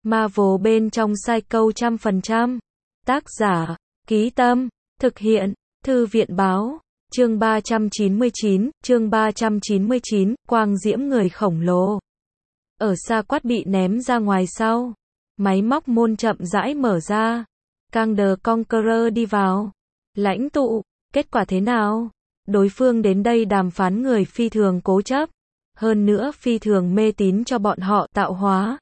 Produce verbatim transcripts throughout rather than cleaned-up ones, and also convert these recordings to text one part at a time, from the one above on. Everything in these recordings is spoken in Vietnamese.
Marvel bên trong Psycho trăm phần trăm. Tác giả, Ký Tâm, thực hiện, Thư viện báo. Chương ba trăm chín mươi chín, chương ba trăm chín mươi chín, quang diễm người khổng lồ. Ở xa quát bị ném ra ngoài sau. Máy móc môn chậm rãi mở ra. Kang the Conqueror đi vào. Lãnh tụ, kết quả thế nào? Đối phương đến đây đàm phán người phi thường cố chấp. Hơn nữa phi thường mê tín cho bọn họ tạo hóa.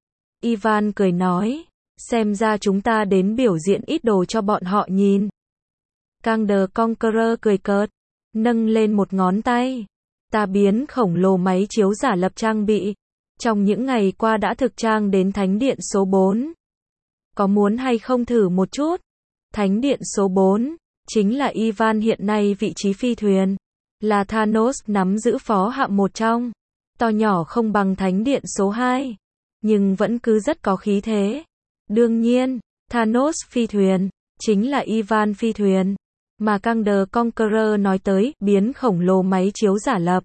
Ivan cười nói, xem ra chúng ta đến biểu diễn ít đồ cho bọn họ nhìn. Kang the Conqueror cười cợt, nâng lên một ngón tay. Ta biến khổng lồ máy chiếu giả lập trang bị. Trong những ngày qua đã thực trang đến Thánh điện số bốn. Có muốn hay không thử một chút? Thánh điện số bốn, chính là Ivan hiện nay vị trí phi thuyền. Là Thanos nắm giữ phó hạng một trong. To nhỏ không bằng Thánh điện số hai. Nhưng vẫn cứ rất có khí thế. Đương nhiên, Thanos phi thuyền, chính là Ivan phi thuyền. Mà Kang the Conqueror nói tới, biến khổng lồ máy chiếu giả lập.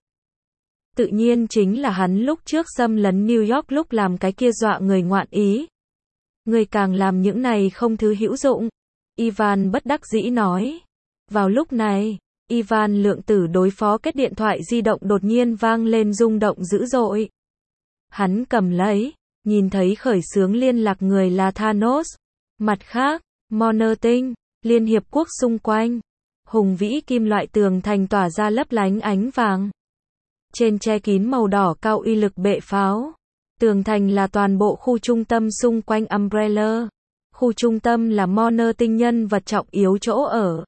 Tự nhiên chính là hắn lúc trước xâm lấn New York lúc làm cái kia dọa người ngoạn ý. Người càng làm những này không thứ hữu dụng. Ivan bất đắc dĩ nói. Vào lúc này, Ivan lượng tử đối phó kết điện thoại di động đột nhiên vang lên rung động dữ dội. Hắn cầm lấy, nhìn thấy khởi xướng liên lạc người là Thanos. Mặt khác, Moner Tinh, Liên Hiệp Quốc xung quanh. Hùng vĩ kim loại tường thành tỏa ra lấp lánh ánh vàng. Trên che kín màu đỏ cao uy lực bệ pháo. Tường thành là toàn bộ khu trung tâm xung quanh Umbrella. Khu trung tâm là Moner Tinh nhân vật trọng yếu chỗ ở.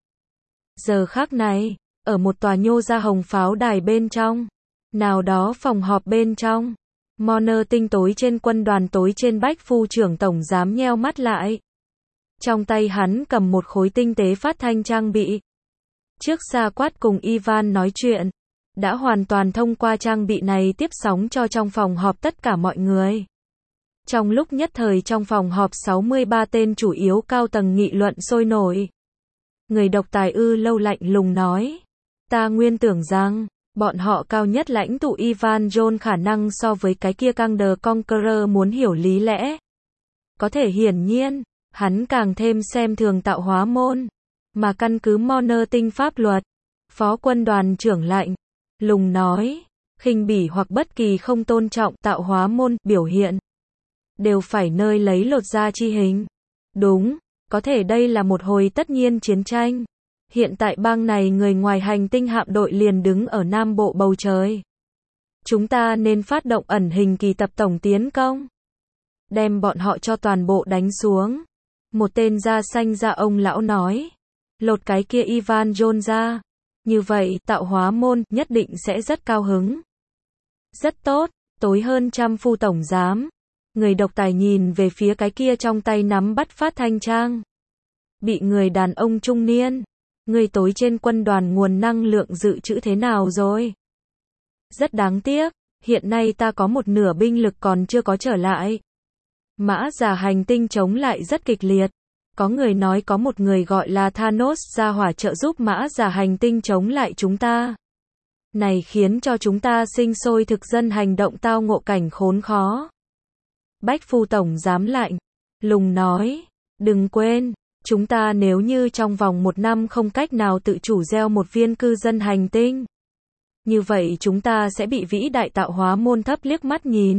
Giờ khắc này, ở một tòa nhô ra hồng pháo đài bên trong. Nào đó phòng họp bên trong. Moner Tinh tối trên quân đoàn tối trên Bách Phu trưởng tổng giám nheo mắt lại. Trong tay hắn cầm một khối tinh tế phát thanh trang bị. Trước xa quát cùng Ivan nói chuyện. Đã hoàn toàn thông qua trang bị này tiếp sóng cho trong phòng họp tất cả mọi người. Trong lúc nhất thời trong phòng họp sáu mươi ba tên chủ yếu cao tầng nghị luận sôi nổi. Người độc tài ư lâu lạnh lùng nói. Ta nguyên tưởng rằng, bọn họ cao nhất lãnh tụ Ivan John khả năng so với cái kia Kang the Conqueror muốn hiểu lý lẽ. Có thể hiển nhiên, hắn càng thêm xem thường tạo hóa môn. Mà căn cứ Moner Tinh pháp luật. Phó quân đoàn trưởng lạnh. Lùng nói, khinh bỉ hoặc bất kỳ không tôn trọng tạo hóa môn biểu hiện. Đều phải nơi lấy lột da chi hình. Đúng, có thể đây là một hồi tất nhiên chiến tranh. Hiện tại bang này người ngoài hành tinh hạm đội liền đứng ở nam bộ bầu trời. Chúng ta nên phát động ẩn hình kỳ tập tổng tiến công. Đem bọn họ cho toàn bộ đánh xuống. Một tên da xanh da ông lão nói. Lột cái kia Ivan John ra. Như vậy, tạo hóa môn nhất định sẽ rất cao hứng. Rất tốt, tối hơn trăm phu tổng giám. Người độc tài nhìn về phía cái kia trong tay nắm bắt phát thanh trang. Bị người đàn ông trung niên. Người tối trên quân đoàn nguồn năng lượng dự trữ thế nào rồi? Rất đáng tiếc, hiện nay ta có một nửa binh lực còn chưa có trở lại. Mã giả hành tinh chống lại rất kịch liệt. Có người nói có một người gọi là Thanos ra hỏa trợ giúp mã giả hành tinh chống lại chúng ta. Này khiến cho chúng ta sinh sôi thực dân hành động tao ngộ cảnh khốn khó. Bách Phu tổng giám lạnh, lùng nói, đừng quên, chúng ta nếu như trong vòng một năm không cách nào tự chủ gieo một viên cư dân hành tinh. Như vậy chúng ta sẽ bị vĩ đại tạo hóa môn thấp liếc mắt nhìn.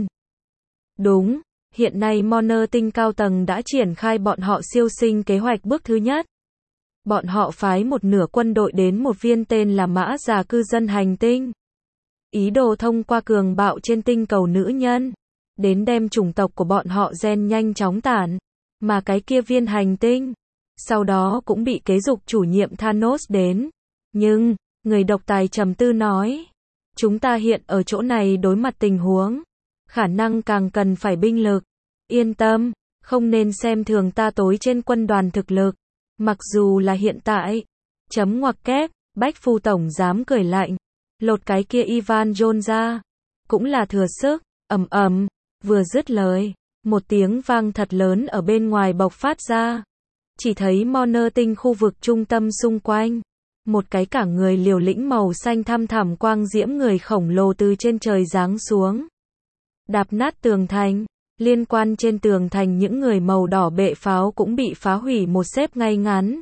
Đúng. Hiện nay Moner Tinh cao tầng đã triển khai bọn họ siêu sinh kế hoạch bước thứ nhất. Bọn họ phái một nửa quân đội đến một viên tên là mã giả cư dân hành tinh. Ý đồ thông qua cường bạo trên tinh cầu nữ nhân. Đến đem chủng tộc của bọn họ gen nhanh chóng tản. Mà cái kia viên hành tinh. Sau đó cũng bị kế dục chủ nhiệm Thanos đến. Nhưng, người độc tài trầm tư nói. Chúng ta hiện ở chỗ này đối mặt tình huống. Khả năng càng cần phải binh lực. Yên tâm, không nên xem thường ta tối trên quân đoàn thực lực. Mặc dù là hiện tại. Chấm ngoặc kép, Bách Phu tổng giám cười lạnh. Lột cái kia Ivan John ra. Cũng là thừa sức, ầm ầm, vừa dứt lời. Một tiếng vang thật lớn ở bên ngoài bộc phát ra. Chỉ thấy Moner Tinh khu vực trung tâm xung quanh. Một cái cả người liều lĩnh màu xanh thăm thẳm quang diễm người khổng lồ từ trên trời giáng xuống. Đạp nát tường thành, Liên quan trên tường thành những người màu đỏ bệ pháo cũng bị phá hủy một xếp ngay ngắn.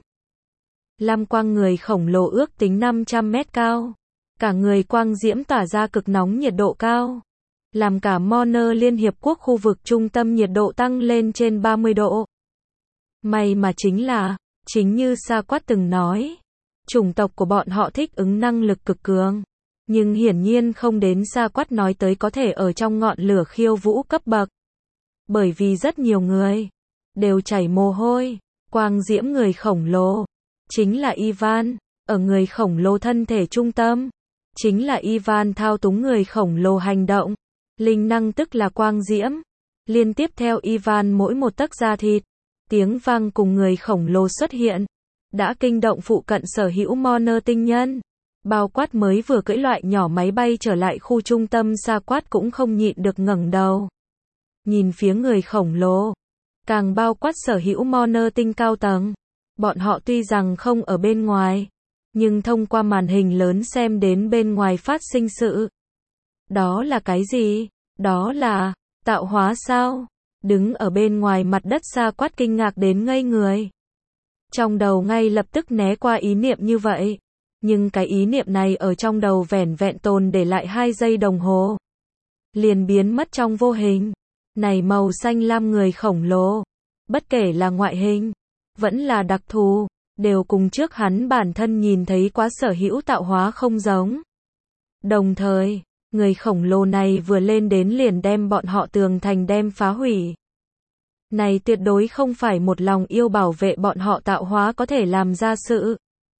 Lam quang người khổng lồ ước tính năm trăm mét cao. Cả người quang diễm tỏa ra cực nóng nhiệt độ cao. Làm cả Monner Liên Hiệp Quốc khu vực trung tâm nhiệt độ tăng lên trên ba mươi độ. May mà chính là, chính như Sa Quát từng nói, chủng tộc của bọn họ thích ứng năng lực cực cường. Nhưng hiển nhiên không đến Sa Quát nói tới có thể ở trong ngọn lửa khiêu vũ cấp bậc. Bởi vì rất nhiều người đều chảy mồ hôi. Quang diễm người khổng lồ chính là Ivan, ở người khổng lồ thân thể trung tâm, chính là Ivan thao túng người khổng lồ hành động. Linh năng tức là quang diễm, liên tiếp theo Ivan mỗi một tấc da thịt, tiếng vang cùng người khổng lồ xuất hiện, đã kinh động phụ cận sở hữu Monner tinh nhân. Bao quát mới vừa cưỡi loại nhỏ máy bay trở lại khu trung tâm, Sa Quát cũng không nhịn được ngẩng đầu. Nhìn phía người khổng lồ, càng bao quát sở hữu Monner tinh cao tầng. Bọn họ tuy rằng không ở bên ngoài, nhưng thông qua màn hình lớn xem đến bên ngoài phát sinh sự. Đó là cái gì? Đó là tạo hóa sao? Đứng ở bên ngoài mặt đất, Sa Quát kinh ngạc đến ngây người. Trong đầu ngay lập tức né qua ý niệm như vậy. Nhưng cái ý niệm này ở trong đầu vẻn vẹn tồn để lại hai giây đồng hồ. Liền biến mất trong vô hình. Này màu xanh lam người khổng lồ, bất kể là ngoại hình, vẫn là đặc thù, đều cùng trước hắn bản thân nhìn thấy quá sở hữu tạo hóa không giống. Đồng thời, người khổng lồ này vừa lên đến liền đem bọn họ tường thành đem phá hủy. Này tuyệt đối không phải một lòng yêu bảo vệ bọn họ tạo hóa có thể làm ra sự.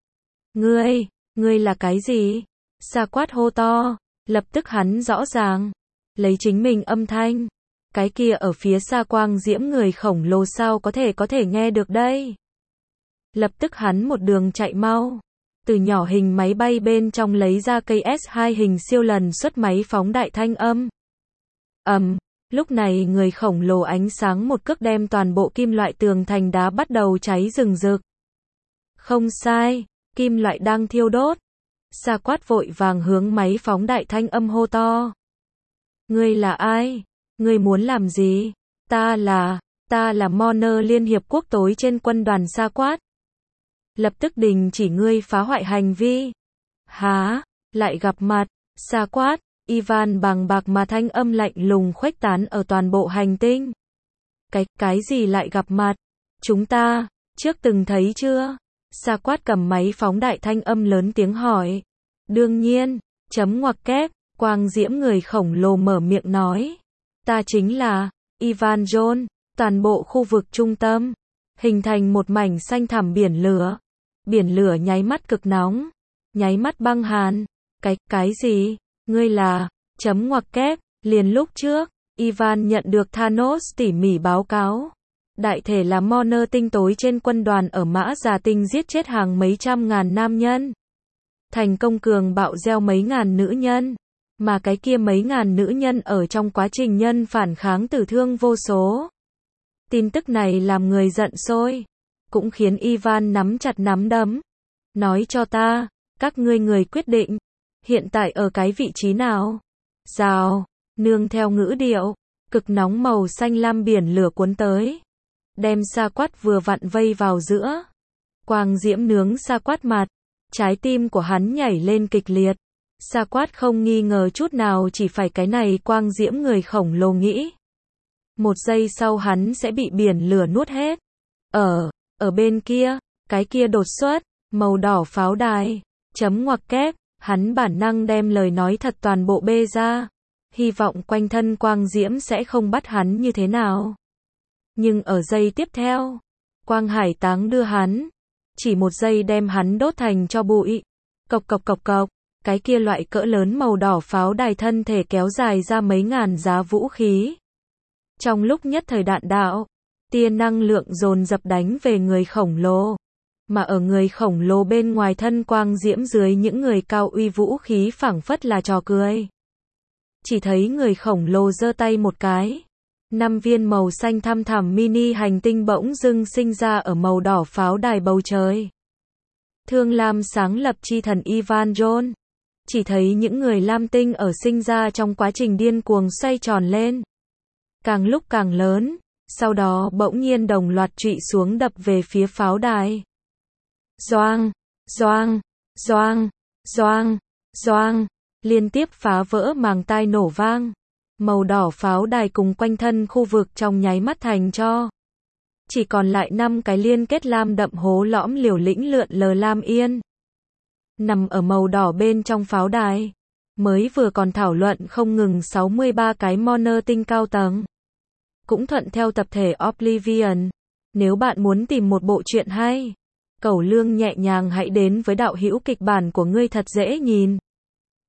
Ngươi, ngươi là cái gì? Sa Quát hô to, lập tức hắn rõ ràng, lấy chính mình âm thanh. Cái kia ở phía xa quang diễm người khổng lồ sao có thể có thể nghe được đây? Lập tức hắn một đường chạy mau, từ nhỏ hình máy bay bên trong lấy ra cây S hai hình siêu lần xuất máy phóng đại thanh âm. Ầm, um, lúc này người khổng lồ ánh sáng một cước đem toàn bộ kim loại tường thành đá bắt đầu cháy rừng rực. Không sai, kim loại đang thiêu đốt. Sa Quát vội vàng hướng máy phóng đại thanh âm hô to. Ngươi là ai? Ngươi muốn làm gì? Ta là, ta là Monner Liên Hiệp Quốc tối trên quân đoàn. Sa Quát lập tức đình chỉ ngươi phá hoại hành vi. Hả? Lại gặp mặt? Sa Quát, Ivan bằng bạc mà thanh âm lạnh lùng khuếch tán ở toàn bộ hành tinh. Cái, cái gì lại gặp mặt? Chúng ta, trước từng thấy chưa? Sa Quát cầm máy phóng đại thanh âm lớn tiếng hỏi. Đương nhiên, chấm ngoặc kép, quang diễm người khổng lồ mở miệng nói. Ta chính là Ivan John. Toàn bộ khu vực trung tâm hình thành một mảnh xanh thẳm biển lửa. Biển lửa nháy mắt cực nóng, nháy mắt băng hàn. Cái, cái gì? Ngươi là, chấm ngoặc kép, liền lúc trước, Ivan nhận được Thanos tỉ mỉ báo cáo. Đại thể là Monner tinh tối trên quân đoàn ở Mã Già tinh giết chết hàng mấy trăm ngàn nam nhân. Thành công cường bạo gieo mấy ngàn nữ nhân. Mà cái kia mấy ngàn nữ nhân ở trong quá trình nhân phản kháng tử thương vô số. Tin tức này làm người giận sôi, cũng khiến Ivan nắm chặt nắm đấm. Nói cho ta, các ngươi người quyết định, hiện tại ở cái vị trí nào? Rào, nương theo ngữ điệu, cực nóng màu xanh lam biển lửa cuốn tới. Đem Sa Quát vừa vặn vây vào giữa. Quang diễm nướng Sa Quát mặt, trái tim của hắn nhảy lên kịch liệt. Sa Quát không nghi ngờ chút nào chỉ phải cái này quang diễm người khổng lồ nghĩ. Một giây sau hắn sẽ bị biển lửa nuốt hết. Ở, ở bên kia, cái kia đột xuất, màu đỏ pháo đài, chấm ngoặc kép, hắn bản năng đem lời nói thật toàn bộ bê ra. Hy vọng quanh thân quang diễm sẽ không bắt hắn như thế nào. Nhưng ở giây tiếp theo, quang hải táng đưa hắn, chỉ một giây đem hắn đốt thành cho bụi. Cộc cộc cộc cộc. Cái kia loại cỡ lớn màu đỏ pháo đài thân thể kéo dài ra mấy ngàn giá vũ khí. Trong lúc nhất thời đạn đạo, tia năng lượng dồn dập đánh về người khổng lồ. Mà ở người khổng lồ bên ngoài thân quang diễm dưới những người cao uy vũ khí phảng phất là trò cười. Chỉ thấy người khổng lồ giơ tay một cái. Năm viên màu xanh thăm thẳm mini hành tinh bỗng dưng sinh ra ở màu đỏ pháo đài bầu trời. Thương lam sáng lập chi thần Ivan John. Chỉ thấy những người lam tinh ở sinh ra trong quá trình điên cuồng xoay tròn lên. càng lúc càng lớn, sau đó bỗng nhiên đồng loạt trụy xuống đập về phía pháo đài. Doang, doang, doang, doang, doang, liên tiếp phá vỡ màng tai nổ vang. Màu đỏ pháo đài cùng quanh thân khu vực trong nháy mắt thành tro. Chỉ còn lại năm cái liên kết lam đậm hố lõm liều lĩnh lượn lờ lam yên. Nằm ở màu đỏ bên trong pháo đài. Mới vừa còn thảo luận không ngừng sáu mươi ba cái Moner tinh cao tầng. Cũng thuận theo tập thể Oblivion. Nếu bạn muốn tìm một bộ truyện hay, cẩu lương nhẹ nhàng hãy đến với đạo hữu kịch bản của ngươi thật dễ nhìn.